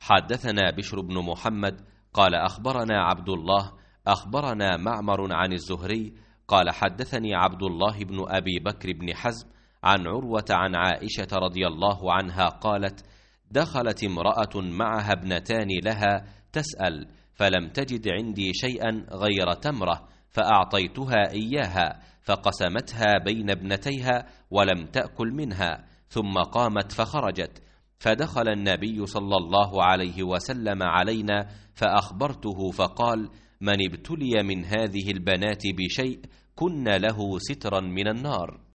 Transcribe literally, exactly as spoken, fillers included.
حدثنا بشر بن محمد قال أخبرنا عبد الله أخبرنا معمر عن الزهري قال حدثني عبد الله بن أبي بكر بن حزم عن عروة عن عائشة رضي الله عنها قالت: دخلت امرأة معها ابنتان لها تسأل، فلم تجد عندي شيئا غير تمرة فأعطيتها إياها، فقسمتها بين ابنتيها ولم تأكل منها، ثم قامت فخرجت، فدخل النبي صلى الله عليه وسلم علينا فأخبرته فقال: من ابتلي من هذه البنات بشيء كن له سترا من النار.